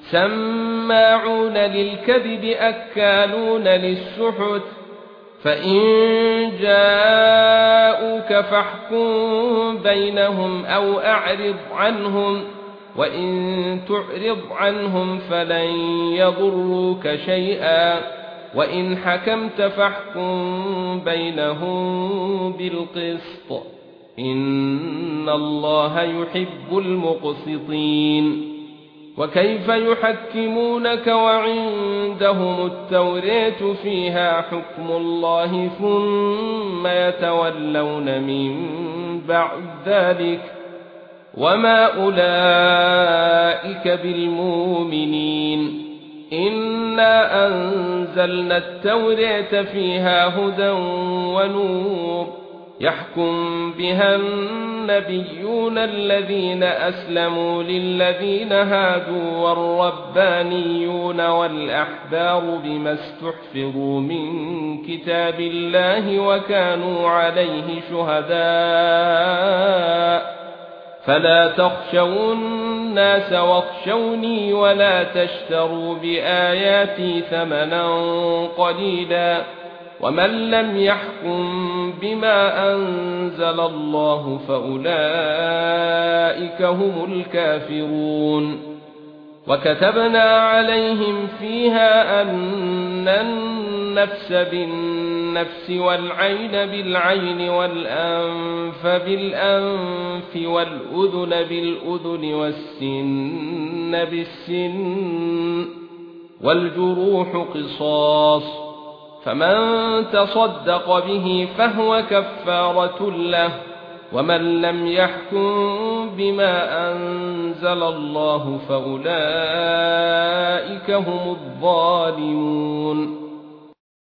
سماعون للكذب أكالون للسحت فإن جاءوك فاحكم بينهم أو أعرض عنهم وإن تعرض عنهم فلن يضروك شيئا وإن حكمت فاحكم بينهم بالقسط إن الله يحب المقسطين وكيف يحكمونك وعندهم التوراة فيها حكم الله ثم يتولون من بعد ذلك وما أولئك بالمؤمنين إنا أنزلنا التوراة فيها هدى ونور يحكم بها النبيون الذين أسلموا للذين هادوا والربانيون والأحبار بما استحفظوا من كتاب الله وكانوا عليه شهداء فلا تخشوا الناس واخشوني ولا تشتروا بآياتي ثمنا قليلا ومن لم يحكم بما أنزل الله فأولئك هم الكافرون وكتبنا عليهم فيها أن النفس بالنفس والعين بالعين والأنف بالأنف والأذن بالأذن والسن بالسن والجروح قصاص فمن تصدق به فهو كفارة له ومن لم يحكم بما أنزل الله فأولئك هم الظالمون